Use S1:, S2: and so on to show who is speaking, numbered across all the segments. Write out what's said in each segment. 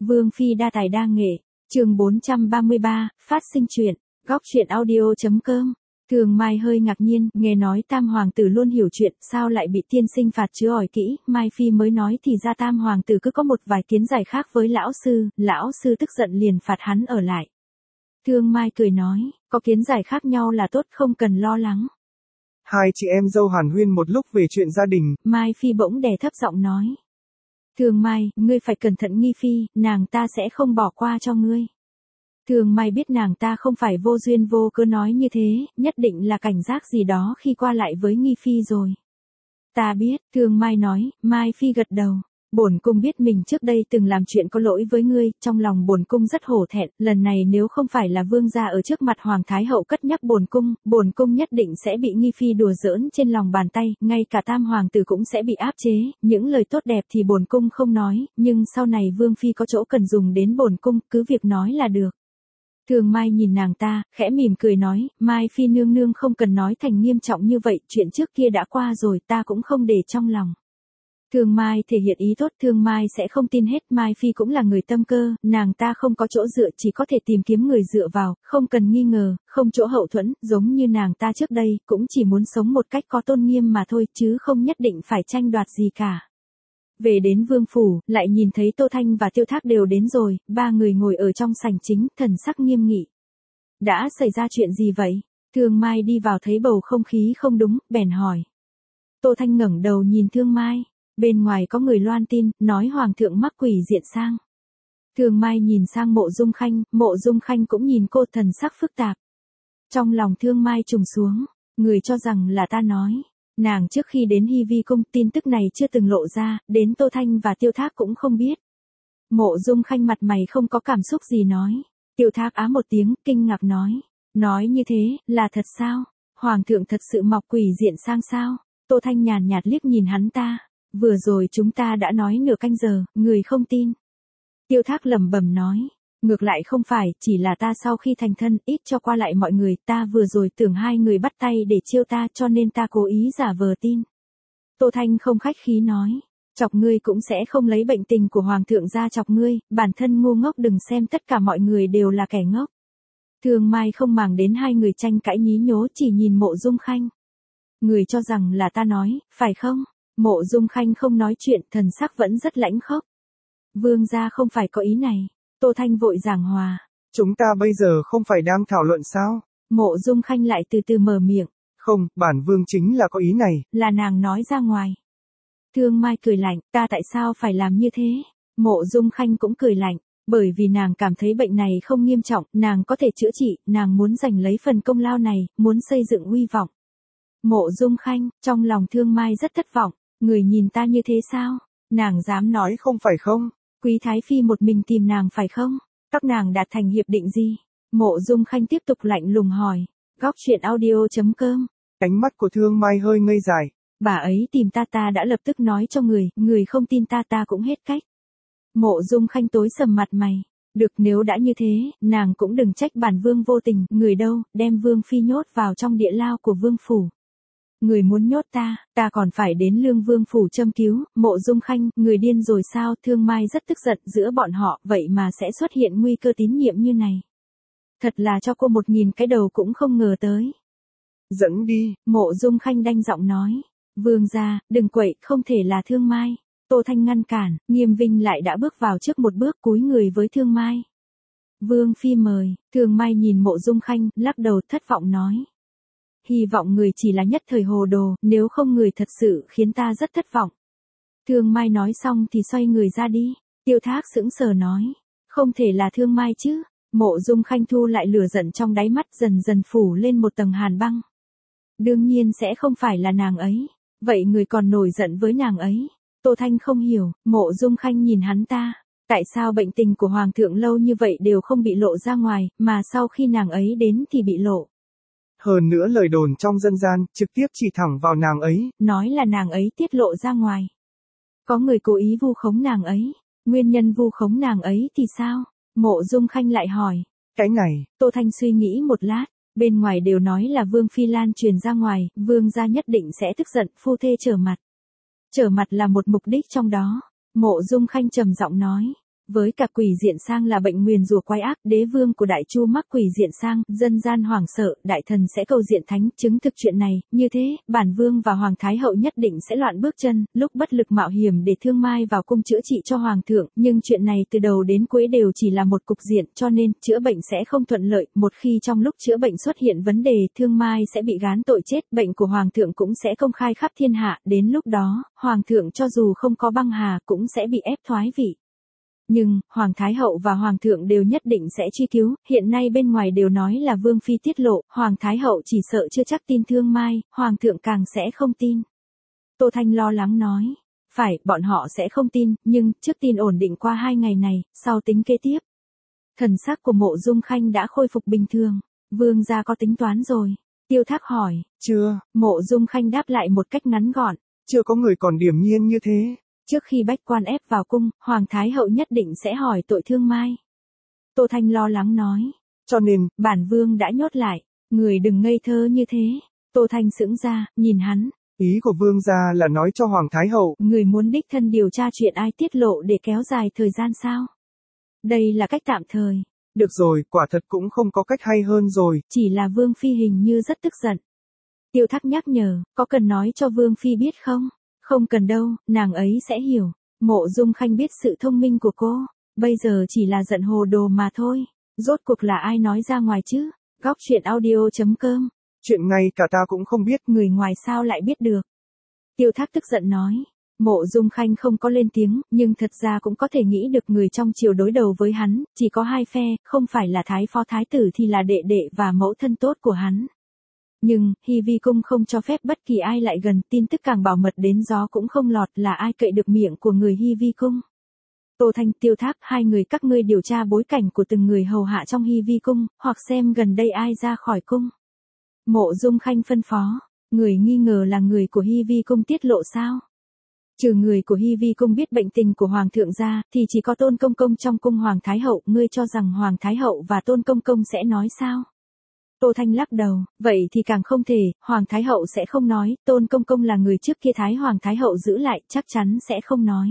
S1: Vương phi đa tài đa nghệ, chương 433, phát sinh chuyện, góc truyện audio.com. Thường Mai hơi ngạc nhiên, nghe nói Tam hoàng tử luôn hiểu chuyện, sao lại bị tiên sinh phạt chứ hỏi kỹ, Mai phi mới nói thì ra Tam hoàng tử cứ có một vài kiến giải khác với lão sư tức giận liền phạt hắn ở lại. Thương Mai cười nói, có kiến giải khác nhau là tốt, không cần lo lắng.
S2: Hai chị em dâu hàn huyên một lúc về chuyện gia đình.
S1: Mai phi bỗng đè thấp giọng nói. Thường Mai, ngươi phải cẩn thận nghi phi, nàng ta sẽ không bỏ qua cho ngươi. Thường Mai biết nàng ta không phải vô duyên vô cớ nói như thế, nhất định là cảnh giác gì đó khi qua lại với nghi phi rồi. Ta biết, Thường Mai nói, Mai phi gật đầu. Bổn cung biết mình trước đây từng làm chuyện có lỗi với ngươi, trong lòng bổn cung rất hổ thẹn, lần này nếu không phải là vương gia ở trước mặt hoàng thái hậu cất nhắc bổn cung nhất định sẽ bị nghi phi đùa giỡn trên lòng bàn tay, ngay cả Tam hoàng tử cũng sẽ bị áp chế, những lời tốt đẹp thì bổn cung không nói, nhưng sau này vương phi có chỗ cần dùng đến bổn cung, cứ việc nói là được. Thường Mai nhìn nàng ta, khẽ mỉm cười nói, Mai phi nương nương không cần nói thành nghiêm trọng như vậy, chuyện trước kia đã qua rồi, ta cũng không để trong lòng. Thường Mai thể hiện ý tốt, Thường Mai sẽ không tin hết, Mai phi cũng là người tâm cơ, nàng ta không có chỗ dựa, chỉ có thể tìm kiếm người dựa vào, không cần nghi ngờ, không chỗ hậu thuẫn, giống như nàng ta trước đây, cũng chỉ muốn sống một cách có tôn nghiêm mà thôi, chứ không nhất định phải tranh đoạt gì cả. Về đến vương phủ, lại nhìn thấy Tô Thanh và Tiêu Thác đều đến rồi, ba người ngồi ở trong sảnh chính, thần sắc nghiêm nghị. Đã xảy ra chuyện gì vậy? Thương Mai đi vào thấy bầu không khí không đúng, bèn hỏi. Tô Thanh ngẩng đầu nhìn Thương Mai, bên ngoài có người loan tin, nói hoàng thượng mắc quỷ diện sang. Thương Mai nhìn sang Mộ Dung Khanh cũng nhìn cô, thần sắc phức tạp. Trong lòng Thương Mai trùng xuống, người cho rằng là ta nói. Nàng trước khi đến Hy Vi cung, tin tức này chưa từng lộ ra, đến Tô Thanh và Tiêu Thác cũng không biết. Mộ Dung Khanh mặt mày không có cảm xúc gì nói. Tiêu Thác á một tiếng, kinh ngạc nói. Nói như thế, là thật sao? Hoàng thượng thật sự mọc quỷ diện sang sao? Tô Thanh nhàn nhạt liếc nhìn hắn ta. Vừa rồi chúng ta đã nói nửa canh giờ, người không tin. Tiêu Thác lẩm bẩm nói. Ngược lại không phải, chỉ là ta sau khi thành thân, ít cho qua lại mọi người, ta vừa rồi tưởng hai người bắt tay để chiêu ta, cho nên ta cố ý giả vờ tin. Tô Thanh không khách khí nói, chọc ngươi cũng sẽ không lấy bệnh tình của hoàng thượng ra chọc ngươi, bản thân ngu ngốc, đừng xem tất cả mọi người đều là kẻ ngốc. Thường Mai không màng đến hai người tranh cãi nhí nhố, chỉ nhìn Mộ Dung Khanh. Người cho rằng là ta nói, phải không? Mộ Dung Khanh không nói chuyện, thần sắc vẫn rất lãnh khốc. Vương gia không phải có ý này. Tô Thanh vội giảng hòa.
S2: Chúng ta bây giờ không phải đang thảo luận sao?
S1: Mộ Dung Khanh lại từ từ mở miệng.
S2: Không, bản vương chính là có ý này.
S1: Là nàng nói ra ngoài. Thương Mai cười lạnh, ta tại sao phải làm như thế? Mộ Dung Khanh cũng cười lạnh, bởi vì nàng cảm thấy bệnh này không nghiêm trọng, nàng có thể chữa trị, nàng muốn giành lấy phần công lao này, muốn xây dựng uy vọng. Mộ Dung Khanh, trong lòng Thương Mai rất thất vọng, người nhìn ta như thế sao? Nàng dám nói không phải không? Quý Thái Phi một mình tìm nàng phải không? Các nàng đạt thành hiệp định gì? Mộ Dung Khanh tiếp tục lạnh lùng hỏi. Góc truyện audio.com.
S2: Ánh mắt của Thương Mai hơi ngây dại.
S1: Bà ấy tìm ta đã lập tức nói cho người không tin ta cũng hết cách. Mộ Dung Khanh tối sầm mặt mày. Được, nếu đã như thế, nàng cũng đừng trách bản vương vô tình, người đâu, đem vương phi nhốt vào trong địa lao của vương phủ. Người muốn nhốt ta còn phải đến Lương Vương phủ châm cứu. Mộ Dung Khanh, người điên rồi sao? Thương Mai rất tức giận, giữa bọn họ, vậy mà sẽ xuất hiện nguy cơ tín nhiệm như này. Thật là cho cô 1000 cái đầu cũng không ngờ tới.
S2: Dẫn đi.
S1: Mộ Dung Khanh đanh giọng nói. Vương gia, đừng quậy, không thể là Thương Mai. Tô Thanh ngăn cản, Nghiêm Vinh lại đã bước vào trước một bước, cúi người với Thương Mai. Vương phi mời. Thương Mai nhìn Mộ Dung Khanh, lắc đầu thất vọng nói. Hy vọng người chỉ là nhất thời hồ đồ, nếu không người thật sự khiến ta rất thất vọng. Thương Mai nói xong thì xoay người ra đi. Tiêu Thác sững sờ nói. Không thể là Thương Mai chứ. Mộ Dung Khanh thu lại lửa giận trong đáy mắt, dần dần phủ lên một tầng hàn băng. Đương nhiên sẽ không phải là nàng ấy. Vậy người còn nổi giận với nàng ấy. Tô Thanh không hiểu, Mộ Dung Khanh nhìn hắn ta. Tại sao bệnh tình của hoàng thượng lâu như vậy đều không bị lộ ra ngoài, mà sau khi nàng ấy đến thì bị lộ.
S2: Hơn nữa lời đồn trong dân gian, trực tiếp chỉ thẳng vào nàng ấy.
S1: Nói là nàng ấy tiết lộ ra ngoài. Có người cố ý vu khống nàng ấy. Nguyên nhân vu khống nàng ấy thì sao? Mộ Dung Khanh lại hỏi.
S2: Cái này.
S1: Tô Thanh suy nghĩ một lát. Bên ngoài đều nói là Vương Phi lan truyền ra ngoài, Vương gia nhất định sẽ tức giận, phu thê trở mặt. Trở mặt là một mục đích trong đó. Mộ Dung Khanh trầm giọng nói. Với cả quỷ diện sang là bệnh nguyền rủa quái ác, đế vương của Đại Chu mắc quỷ diện sang, dân gian hoảng sợ, đại thần sẽ cầu diện thánh, chứng thực chuyện này, như thế, bản vương và hoàng thái hậu nhất định sẽ loạn bước chân, lúc bất lực mạo hiểm để Thương Mai vào cung chữa trị cho hoàng thượng, nhưng chuyện này từ đầu đến cuối đều chỉ là một cục diện, cho nên, chữa bệnh sẽ không thuận lợi, một khi trong lúc chữa bệnh xuất hiện vấn đề, Thương Mai sẽ bị gán tội chết, bệnh của hoàng thượng cũng sẽ công khai khắp thiên hạ, đến lúc đó, hoàng thượng cho dù không có băng hà, cũng sẽ bị ép thoái vị. Nhưng, Hoàng Thái Hậu và Hoàng thượng đều nhất định sẽ truy cứu, hiện nay bên ngoài đều nói là Vương Phi tiết lộ, Hoàng Thái Hậu chỉ sợ chưa chắc tin Thương Mai, Hoàng thượng càng sẽ không tin. Tô Thanh lo lắng nói, phải, bọn họ sẽ không tin, nhưng, trước tin ổn định qua 2 ngày này, sau tính kế tiếp. Thần sắc của Mộ Dung Khanh đã khôi phục bình thường, Vương gia có tính toán rồi. Tiêu Thác hỏi,
S2: chưa,
S1: Mộ Dung Khanh đáp lại một cách ngắn gọn.
S2: Chưa có người còn điềm nhiên như thế.
S1: Trước khi bách quan ép vào cung, Hoàng Thái Hậu nhất định sẽ hỏi tội Thương Mai. Tô Thanh lo lắng nói.
S2: Cho nên,
S1: bản vương đã nhốt lại. Người đừng ngây thơ như thế. Tô Thanh sững ra, nhìn hắn.
S2: Ý của vương gia là nói cho Hoàng Thái Hậu.
S1: Người muốn đích thân điều tra chuyện ai tiết lộ để kéo dài thời gian sao? Đây là cách tạm thời.
S2: Được rồi, quả thật cũng không có cách hay hơn rồi.
S1: Chỉ là Vương Phi hình như rất tức giận. Tiêu Thác nhắc nhở, có cần nói cho Vương Phi biết không? Không cần đâu, nàng ấy sẽ hiểu. Mộ Dung Khanh biết sự thông minh của cô, bây giờ chỉ là giận hồ đồ mà thôi. Rốt cuộc là ai nói ra ngoài chứ? Góc truyện audio.com.
S2: Chuyện ngay cả ta cũng không biết.
S1: Người ngoài sao lại biết được? Tiêu Thác tức giận nói. Mộ Dung Khanh không có lên tiếng, nhưng thật ra cũng có thể nghĩ được người trong triều đối đầu với hắn, chỉ có 2 phe, không phải là thái phó thái tử thì là đệ đệ và mẫu thân tốt của hắn. Nhưng, Hy Vi Cung không cho phép bất kỳ ai lại gần, tin tức càng bảo mật đến gió cũng không lọt, là ai cậy được miệng của người Hy Vi Cung. Tô Thanh, Tiêu Thác, 2 người các ngươi điều tra bối cảnh của từng người hầu hạ trong Hy Vi Cung, hoặc xem gần đây ai ra khỏi cung. Mộ Dung Khanh phân phó, người nghi ngờ là người của Hy Vi Cung tiết lộ sao? Trừ người của Hy Vi Cung biết bệnh tình của Hoàng thượng ra, thì chỉ có Tôn Công Công trong cung Hoàng Thái Hậu, ngươi cho rằng Hoàng Thái Hậu và Tôn Công Công sẽ nói sao? Tô Thanh lắc đầu, vậy thì càng không thể, Hoàng Thái Hậu sẽ không nói, Tôn Công Công là người trước kia Thái Hoàng Thái Hậu giữ lại, chắc chắn sẽ không nói.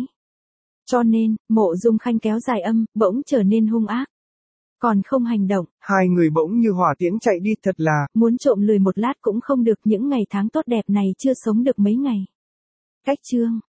S1: Cho nên, Mộ Dung Khanh kéo dài âm, bỗng trở nên hung ác. Còn không hành động.
S2: 2 người bỗng như hỏa tiễn chạy đi, thật là.
S1: Muốn trộm lười một lát cũng không được, những ngày tháng tốt đẹp này chưa sống được mấy ngày. Cách chương.